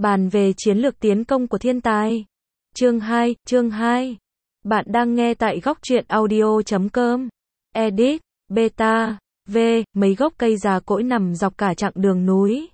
Bàn về chiến lược tiến công của thiên tài. Chương 2. Bạn đang nghe tại góc truyện audio.com. Edit, beta, v, mấy gốc cây già cỗi nằm dọc cả chặng đường núi.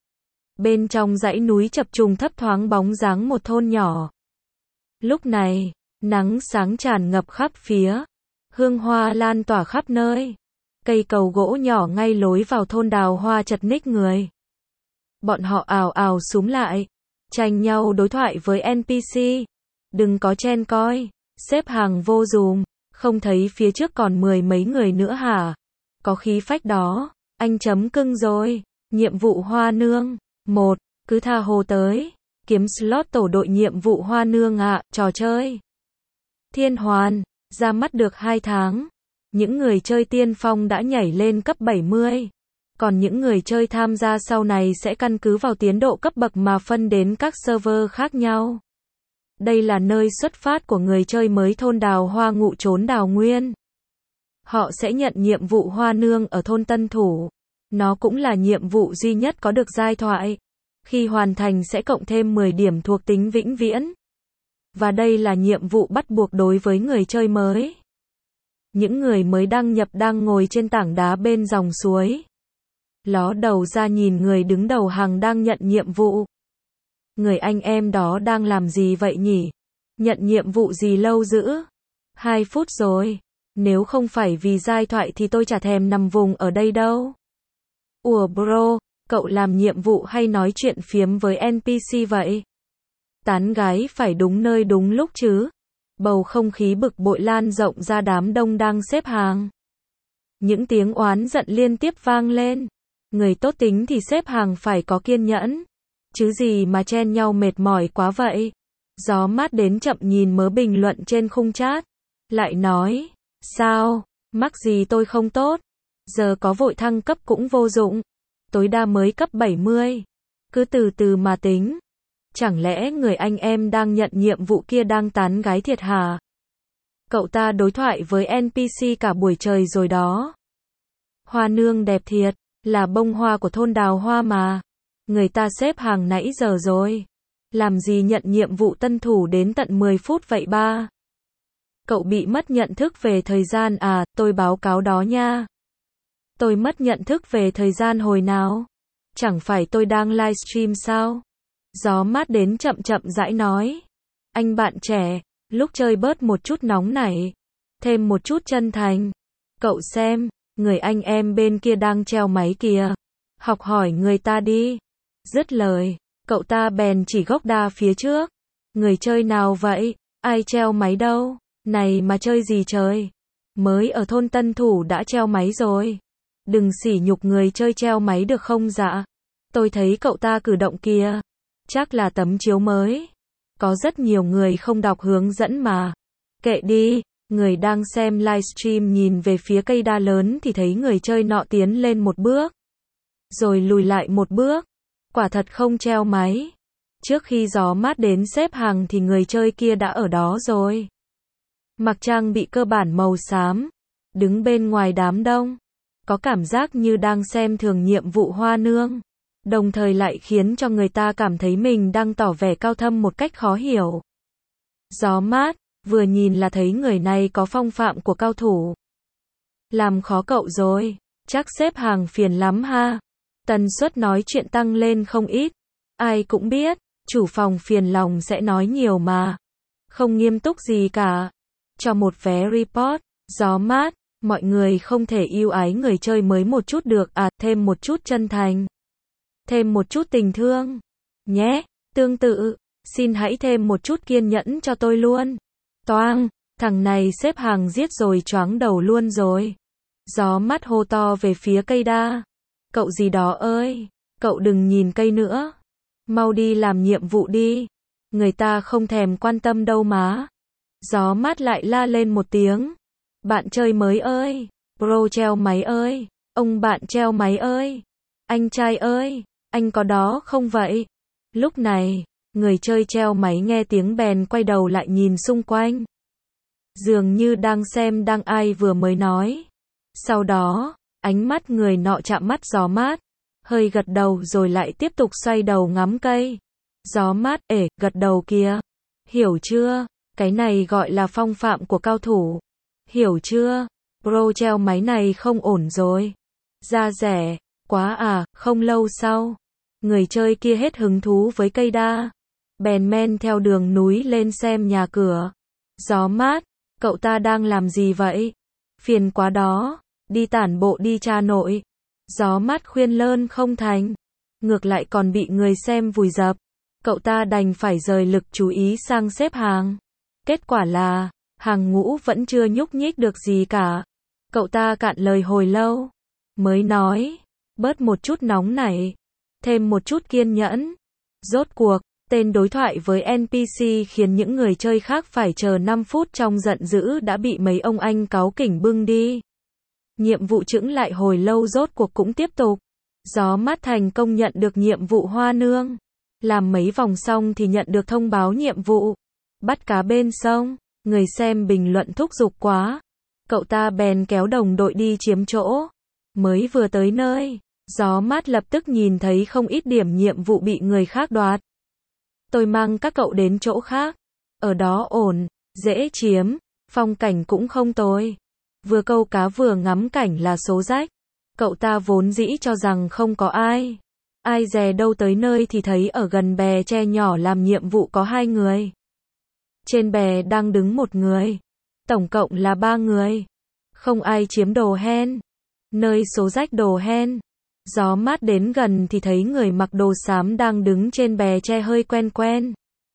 Bên trong dãy núi chập trùng thấp thoáng bóng dáng một thôn nhỏ. Lúc này, nắng sáng tràn ngập khắp phía. Hương hoa lan tỏa khắp nơi. Cây cầu gỗ nhỏ ngay lối vào thôn đào hoa chật ních người. Bọn họ ào ào xúm lại, tranh nhau đối thoại với NPC. Đừng có chen coi, xếp hàng vô dùm, không thấy phía trước còn mười mấy người nữa hả? Có khí phách đó, anh chấm cưng rồi. Nhiệm vụ hoa nương. 1. Cứ tha hồ tới, kiếm slot tổ đội nhiệm vụ hoa nương ạ, trò chơi. Thiên Hoàn, ra mắt được 2 tháng. Những người chơi tiên phong đã nhảy lên cấp 70. Còn những người chơi tham gia sau này sẽ căn cứ vào tiến độ cấp bậc mà phân đến các server khác nhau. Đây là nơi xuất phát của người chơi mới thôn đào hoa ngụ trốn đào nguyên. Họ sẽ nhận nhiệm vụ hoa nương ở thôn Tân Thủ. Nó cũng là nhiệm vụ duy nhất có được giai thoại. Khi hoàn thành sẽ cộng thêm 10 điểm thuộc tính vĩnh viễn. Và đây là nhiệm vụ bắt buộc đối với người chơi mới. Những người mới đăng nhập đang ngồi trên tảng đá bên dòng suối. Ló đầu ra nhìn người đứng đầu hàng đang nhận nhiệm vụ. Người anh em đó đang làm gì vậy nhỉ? Nhận nhiệm vụ gì lâu dữ? 2 phút rồi. Nếu không phải vì giai thoại thì tôi chả thèm nằm vùng ở đây đâu. Ủa bro, cậu làm nhiệm vụ hay nói chuyện phiếm với NPC vậy? Tán gái phải đúng nơi đúng lúc chứ. Bầu không khí bực bội lan rộng ra đám đông đang xếp hàng. Những tiếng oán giận liên tiếp vang lên. Người tốt tính thì xếp hàng phải có kiên nhẫn. Chứ gì mà chen nhau mệt mỏi quá vậy. Gió mát đến chậm nhìn mớ bình luận trên khung chat. Lại nói, sao, mắc gì tôi không tốt. Giờ có vội thăng cấp cũng vô dụng. Tối đa mới cấp 70. Cứ từ từ mà tính. Chẳng lẽ người anh em đang nhận nhiệm vụ kia đang tán gái thiệt hả? Cậu ta đối thoại với NPC cả buổi trời rồi đó. Hoa nương đẹp thiệt, là bông hoa của thôn đào hoa mà. Người ta xếp hàng nãy giờ rồi. Làm gì nhận nhiệm vụ Tân Thủ đến tận 10 phút vậy ba? Cậu bị mất nhận thức về thời gian à, tôi báo cáo đó nha. Tôi mất nhận thức về thời gian hồi nào? Chẳng phải tôi đang livestream sao? Gió mát đến chậm chậm rãi nói. Anh bạn trẻ, lúc chơi bớt một chút nóng nảy. Thêm một chút chân thành. Cậu xem, người anh em bên kia đang treo máy kìa. Học hỏi người ta đi. Dứt lời, cậu ta bèn chỉ gốc đa phía trước. Người chơi nào vậy? Ai treo máy đâu? Này mà chơi gì trời? Mới ở thôn Tân Thủ đã treo máy rồi. Đừng sỉ nhục người chơi treo máy được không dạ? Tôi thấy cậu ta cử động kìa. Chắc là tấm chiếu mới. Có rất nhiều người không đọc hướng dẫn mà. Kệ đi, người đang xem livestream nhìn về phía cây đa lớn thì thấy người chơi nọ tiến lên một bước. Rồi lùi lại một bước. Quả thật không treo máy. Trước khi gió mát đến xếp hàng thì người chơi kia đã ở đó rồi. Mặc trang bị cơ bản màu xám. Đứng bên ngoài đám đông. Có cảm giác như đang xem thường nhiệm vụ hoa nương. Đồng thời lại khiến cho người ta cảm thấy mình đang tỏ vẻ cao thâm một cách khó hiểu. Gió mát, vừa nhìn là thấy người này có phong phạm của cao thủ. Làm khó cậu rồi, chắc xếp hàng phiền lắm ha. Tần suất nói chuyện tăng lên không ít. Ai cũng biết, chủ phòng phiền lòng sẽ nói nhiều mà. Không nghiêm túc gì cả. Cho một vé report, gió mát, mọi người không thể yêu ái người chơi mới một chút được à, thêm một chút chân thành. Thêm một chút tình thương. Nhé, tương tự, xin hãy thêm một chút kiên nhẫn cho tôi luôn. Toang, thằng này xếp hàng giết rồi choáng đầu luôn rồi. Gió mát hô to về phía cây đa. Cậu gì đó ơi, cậu đừng nhìn cây nữa. Mau đi làm nhiệm vụ đi. Người ta không thèm quan tâm đâu má. Gió mát lại la lên một tiếng. Bạn chơi mới ơi, pro treo máy ơi, ông bạn treo máy ơi, anh trai ơi, anh có đó không vậy? Lúc này, người chơi treo máy nghe tiếng bèn quay đầu lại nhìn xung quanh. Dường như đang xem đang ai vừa mới nói. Sau đó, ánh mắt người nọ chạm mắt gió mát, hơi gật đầu rồi lại tiếp tục xoay đầu ngắm cây. Gió mát, gật đầu kìa. Hiểu chưa? Cái này gọi là phong phạm của cao thủ. Hiểu chưa? Bro treo máy này không ổn rồi. Ra rẻ, quá à, không lâu sau. Người chơi kia hết hứng thú với cây đa. Bèn men theo đường núi lên xem nhà cửa. Gió mát, cậu ta đang làm gì vậy? Phiền quá đó, đi tản bộ đi cha nội. Gió mát khuyên lơn không thành. Ngược lại còn bị người xem vùi dập. Cậu ta đành phải rời lực chú ý sang xếp hàng. Kết quả là, hàng ngũ vẫn chưa nhúc nhích được gì cả. Cậu ta cạn lời hồi lâu. Mới nói, bớt một chút nóng nảy. Thêm một chút kiên nhẫn. Rốt cuộc, tên đối thoại với NPC khiến những người chơi khác phải chờ 5 phút trong giận dữ đã bị mấy ông anh cáu kỉnh bưng đi. Nhiệm vụ chững lại hồi lâu rốt cuộc cũng tiếp tục. Gió mát thành công nhận được nhiệm vụ hoa nương. Làm mấy vòng xong thì nhận được thông báo nhiệm vụ. Bắt cá bên sông. Người xem bình luận thúc giục quá. Cậu ta bèn kéo đồng đội đi chiếm chỗ. Mới vừa tới nơi, gió mát lập tức nhìn thấy không ít điểm nhiệm vụ bị người khác đoạt. Tôi mang các cậu đến chỗ khác. Ở đó ổn, dễ chiếm, phong cảnh cũng không tồi. Vừa câu cá vừa ngắm cảnh là số rách. Cậu ta vốn dĩ cho rằng không có ai. Ai dè đâu tới nơi thì thấy ở gần bè tre nhỏ làm nhiệm vụ có 2 người. Trên bè đang đứng 1 người. Tổng cộng là 3 người. Không ai chiếm đồ hen. Nơi số rách đồ hen. Gió mát đến gần thì thấy người mặc đồ xám đang đứng trên bè tre hơi quen quen.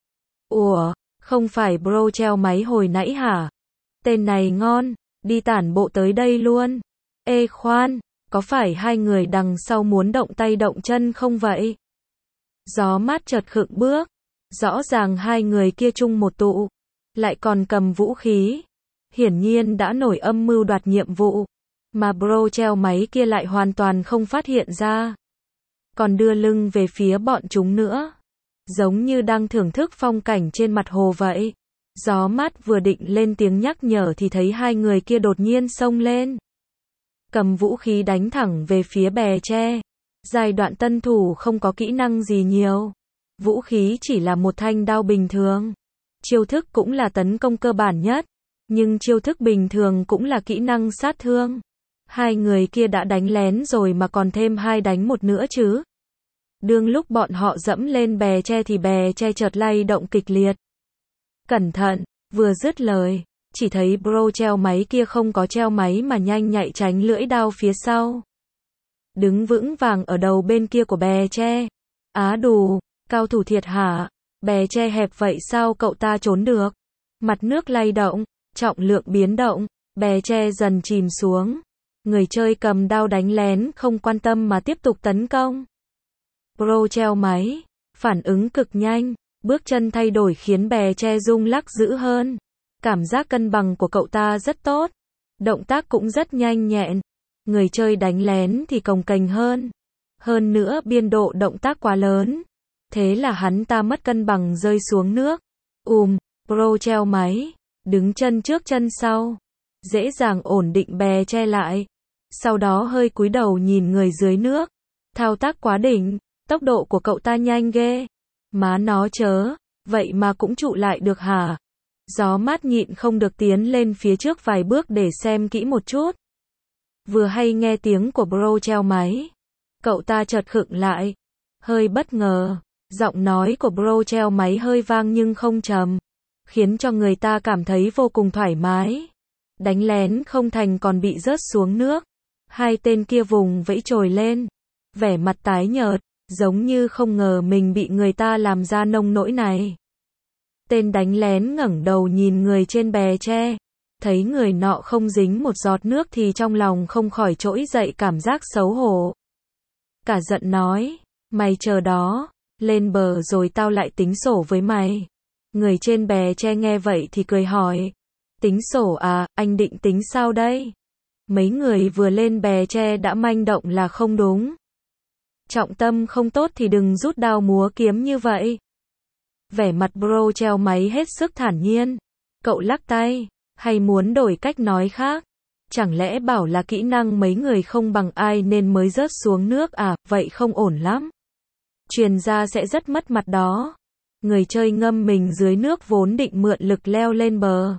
Ủa, không phải bro treo máy hồi nãy hả? Tên này ngon, đi tản bộ tới đây luôn. Ê khoan, có phải 2 người đằng sau muốn động tay động chân không vậy? Gió mát chợt khựng bước. Rõ ràng 2 người kia chung một tụ. Lại còn cầm vũ khí. Hiển nhiên đã nổi âm mưu đoạt nhiệm vụ. Mà bro treo máy kia lại hoàn toàn không phát hiện ra. Còn đưa lưng về phía bọn chúng nữa. Giống như đang thưởng thức phong cảnh trên mặt hồ vậy. Gió mát vừa định lên tiếng nhắc nhở thì thấy 2 người kia đột nhiên xông lên. Cầm vũ khí đánh thẳng về phía bè tre. Giai đoạn tân thủ không có kỹ năng gì nhiều. Vũ khí chỉ là một thanh đao bình thường. Chiêu thức cũng là tấn công cơ bản nhất. Nhưng chiêu thức bình thường cũng là kỹ năng sát thương. 2 người kia đã đánh lén rồi mà còn thêm 2 đánh 1 nữa chứ. Đương lúc bọn họ dẫm lên bè tre thì bè tre chợt lay động kịch liệt. Cẩn thận, vừa dứt lời, chỉ thấy bro treo máy kia không có treo máy mà nhanh nhạy tránh lưỡi đao phía sau. Đứng vững vàng ở đầu bên kia của bè tre. Á đù, cao thủ thiệt hả? Bè tre hẹp vậy sao cậu ta trốn được? Mặt nước lay động, trọng lượng biến động, bè tre dần chìm xuống. Người chơi cầm đao đánh lén không quan tâm mà tiếp tục tấn công. Bro treo máy, phản ứng cực nhanh, bước chân thay đổi khiến bè tre rung lắc dữ hơn. Cảm giác cân bằng của cậu ta rất tốt. Động tác cũng rất nhanh nhẹn. Người chơi đánh lén thì cồng kềnh hơn. Hơn nữa biên độ động tác quá lớn. Thế là hắn ta mất cân bằng rơi xuống nước. Bro treo máy, đứng chân trước chân sau. Dễ dàng ổn định bè tre lại. Sau đó hơi cúi đầu nhìn người dưới nước. Thao tác quá đỉnh, tốc độ của cậu ta nhanh ghê. Má nó chớ, vậy mà cũng trụ lại được hả? Gió mát nhịn không được tiến lên phía trước vài bước để xem kỹ một chút. Vừa hay nghe tiếng của bro treo máy. Cậu ta chợt khựng lại. Hơi bất ngờ, giọng nói của bro treo máy hơi vang nhưng không trầm. Khiến cho người ta cảm thấy vô cùng thoải mái. Đánh lén không thành còn bị rớt xuống nước. 2 tên kia vùng vẫy trồi lên. Vẻ mặt tái nhợt, giống như không ngờ mình bị người ta làm ra nông nỗi này. Tên đánh lén ngẩng đầu nhìn người trên bè tre. Thấy người nọ không dính một giọt nước thì trong lòng không khỏi trỗi dậy cảm giác xấu hổ. Cả giận nói, mày chờ đó, lên bờ rồi tao lại tính sổ với mày. Người trên bè tre nghe vậy thì cười hỏi, tính sổ à, anh định tính sao đây? Mấy người vừa lên bè tre đã manh động là không đúng. Trọng tâm không tốt thì đừng rút đao múa kiếm như vậy. Vẻ mặt bro treo máy hết sức thản nhiên. Cậu lắc tay, hay muốn đổi cách nói khác? Chẳng lẽ bảo là kỹ năng mấy người không bằng ai nên mới rớt xuống nước à, vậy không ổn lắm. Truyền ra sẽ rất mất mặt đó. Người chơi ngâm mình dưới nước vốn định mượn lực leo lên bờ.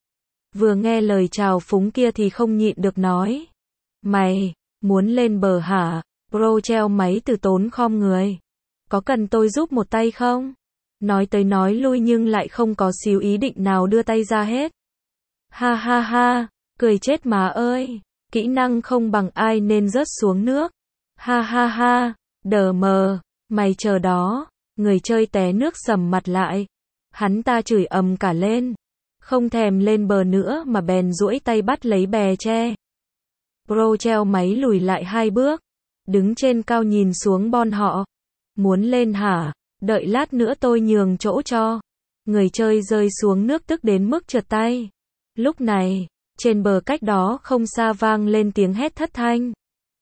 Vừa nghe lời chào phúng kia thì không nhịn được nói. Mày, muốn lên bờ hả? Bro treo máy từ tốn khom người. Có cần tôi giúp một tay không? Nói tới nói lui nhưng lại không có xíu ý định nào đưa tay ra hết. Ha ha ha, cười chết má ơi. Kỹ năng không bằng ai nên rớt xuống nước. Ha ha ha, đờ mờ, mày chờ đó. Người chơi té nước sầm mặt lại. Hắn ta chửi ầm cả lên. Không thèm lên bờ nữa mà bèn duỗi tay bắt lấy bè tre. Bro treo máy lùi lại 2 bước. Đứng trên cao nhìn xuống bọn họ. Muốn lên hả? Đợi lát nữa tôi nhường chỗ cho. Người chơi rơi xuống nước tức đến mức trượt tay. Lúc này, trên bờ cách đó không xa vang lên tiếng hét thất thanh.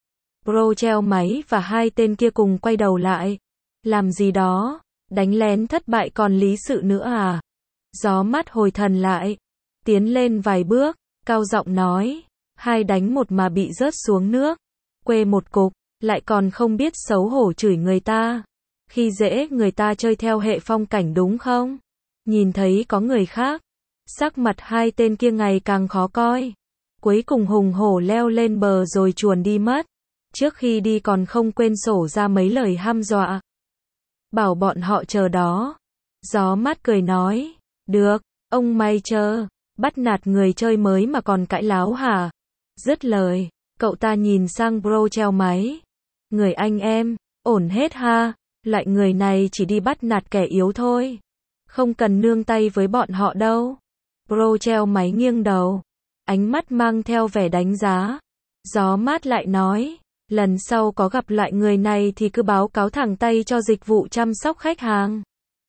Bro treo máy và 2 tên kia cùng quay đầu lại. Làm gì đó? Đánh lén thất bại còn lý sự nữa à? Gió mát hồi thần lại. Tiến lên vài bước, cao giọng nói. 2 đánh 1 mà bị rớt xuống nước. Quê một cục, lại còn không biết xấu hổ chửi người ta. Khi dễ người ta chơi theo hệ phong cảnh đúng không? Nhìn thấy có người khác. Sắc mặt 2 tên kia ngày càng khó coi. Cuối cùng hùng hổ leo lên bờ rồi chuồn đi mất. Trước khi đi còn không quên sổ ra mấy lời hăm dọa. Bảo bọn họ chờ đó. Gió mát cười nói. Được, ông mày chờ. Bắt nạt người chơi mới mà còn cãi láo hả? Dứt lời, cậu ta nhìn sang bro treo máy. Người anh em, ổn hết ha. Loại người này chỉ đi bắt nạt kẻ yếu thôi. Không cần nương tay với bọn họ đâu. Bro treo máy nghiêng đầu. Ánh mắt mang theo vẻ đánh giá. Gió mát lại nói. Lần sau có gặp loại người này thì cứ báo cáo thẳng tay cho dịch vụ chăm sóc khách hàng.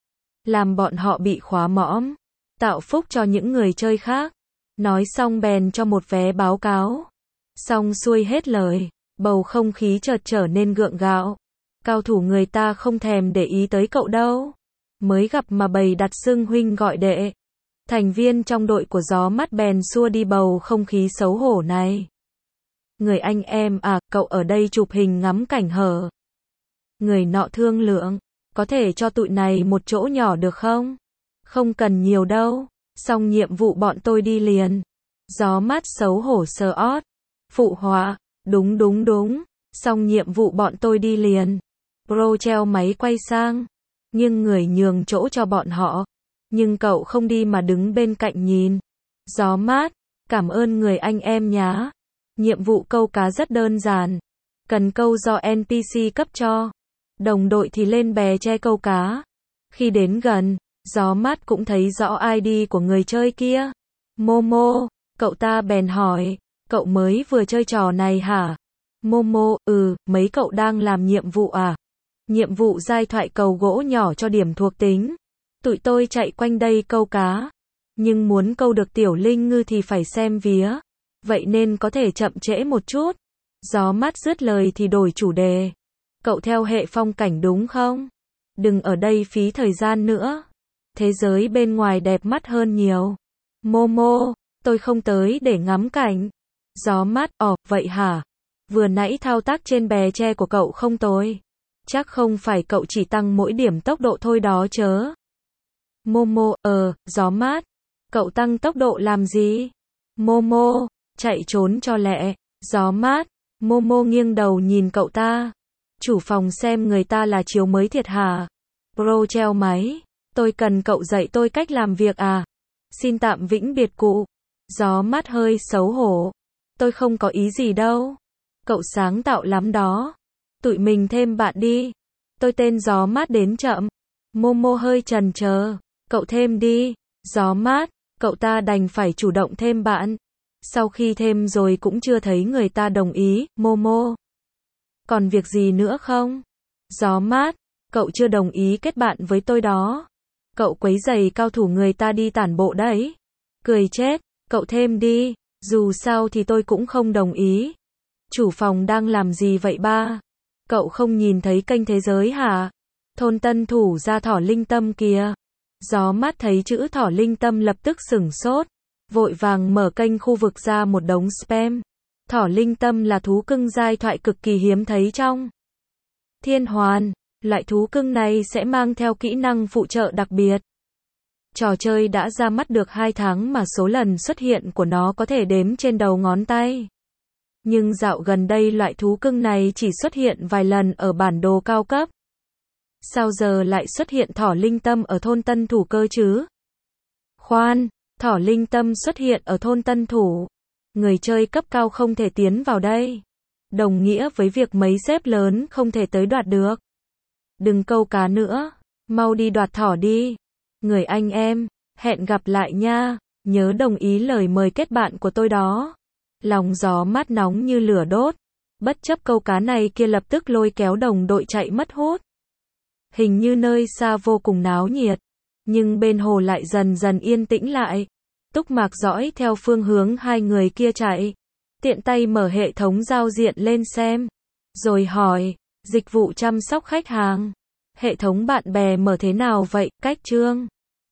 Làm bọn họ bị khóa mõm. Tạo phúc cho những người chơi khác. Nói xong bèn cho một vé báo cáo. Xong xuôi hết lời. Bầu không khí chợt trở nên gượng gạo. Cao thủ người ta không thèm để ý tới cậu đâu. Mới gặp mà bày đặt xưng huynh gọi đệ. Thành viên trong đội của gió mắt bèn xua đi bầu không khí xấu hổ này. Người anh em à, cậu ở đây chụp hình ngắm cảnh hở? Người nọ thương lượng. Có thể cho tụi này một chỗ nhỏ được không? Không cần nhiều đâu. Xong nhiệm vụ bọn tôi đi liền. Gió mát xấu hổ sờ ót. Phụ họa. Đúng đúng đúng. Xong nhiệm vụ bọn tôi đi liền. Bro treo máy quay sang. Nhưng người nhường chỗ cho bọn họ. Nhưng cậu không đi mà đứng bên cạnh nhìn. Gió mát. Cảm ơn người anh em nhá. Nhiệm vụ câu cá rất đơn giản. Cần câu do NPC cấp cho. Đồng đội thì lên bè che câu cá. Khi đến gần, gió mát cũng thấy rõ ID của người chơi kia. Momo, cậu ta bèn hỏi. Cậu mới vừa chơi trò này hả? Momo, mấy cậu đang làm nhiệm vụ à? Nhiệm vụ giai thoại cầu gỗ nhỏ cho điểm thuộc tính. Tụi tôi chạy quanh đây câu cá. Nhưng muốn câu được tiểu linh ngư thì phải xem vía. Vậy nên có thể chậm trễ một chút. Gió mát dứt lời thì đổi chủ đề. Cậu theo hệ phong cảnh đúng không? Đừng ở đây phí thời gian nữa. Thế giới bên ngoài đẹp mắt hơn nhiều. Momo, tôi không tới để ngắm cảnh. Gió mát, vậy hả? Vừa nãy thao tác trên bè tre của cậu không tồi. Chắc không phải cậu chỉ tăng mỗi điểm tốc độ thôi đó chớ. Momo, gió mát. Cậu tăng tốc độ làm gì? Momo, chạy trốn cho lẹ. Gió mát. Momo nghiêng đầu nhìn cậu ta. Chủ phòng xem người ta là chiếu mới thiệt hả? Bro treo máy. Tôi cần cậu dạy tôi cách làm việc à? Xin tạm vĩnh biệt cụ. Gió mát hơi xấu hổ. Tôi không có ý gì đâu. Cậu sáng tạo lắm đó. Tụi mình thêm bạn đi. Tôi tên gió mát đến chậm. Momo hơi chần chờ. Cậu thêm đi. Gió mát. Cậu ta đành phải chủ động thêm bạn. Sau khi thêm rồi cũng chưa thấy người ta đồng ý. Momo. Còn việc gì nữa không? Gió mát. Cậu chưa đồng ý kết bạn với tôi đó. Cậu quấy rầy cao thủ người ta đi tản bộ đấy. Cười chết. Cậu thêm đi. Dù sao thì tôi cũng không đồng ý. Chủ phòng đang làm gì vậy ba? Cậu không nhìn thấy kênh thế giới hả? Thôn tân thủ ra thỏ linh tâm kìa. Gió mát thấy chữ thỏ linh tâm lập tức sửng sốt. Vội vàng mở kênh khu vực ra một đống spam. Thỏ linh tâm là thú cưng giai thoại cực kỳ hiếm thấy trong Thiên Hoàn. Loại thú cưng này sẽ mang theo kỹ năng phụ trợ đặc biệt. Trò chơi đã ra mắt được 2 tháng mà số lần xuất hiện của nó có thể đếm trên đầu ngón tay. Nhưng dạo gần đây loại thú cưng này chỉ xuất hiện vài lần ở bản đồ cao cấp. Sao giờ lại xuất hiện thỏ linh tâm ở thôn Tân Thủ cơ chứ? Khoan, thỏ linh tâm xuất hiện ở thôn Tân Thủ. Người chơi cấp cao không thể tiến vào đây. Đồng nghĩa với việc mấy xếp lớn không thể tới đoạt được. Đừng câu cá nữa, mau đi đoạt thỏ đi. Người anh em, hẹn gặp lại nha, nhớ đồng ý lời mời kết bạn của tôi đó. Lòng gió mát nóng như lửa đốt, bất chấp câu cá này kia lập tức lôi kéo đồng đội chạy mất hút. Hình như nơi xa vô cùng náo nhiệt, nhưng bên hồ lại dần dần yên tĩnh lại. Túc Mạc dõi theo phương hướng hai người kia chạy, tiện tay mở hệ thống giao diện lên xem, rồi hỏi, dịch vụ chăm sóc khách hàng. Hệ thống bạn bè mở thế nào vậy, Cách Trương?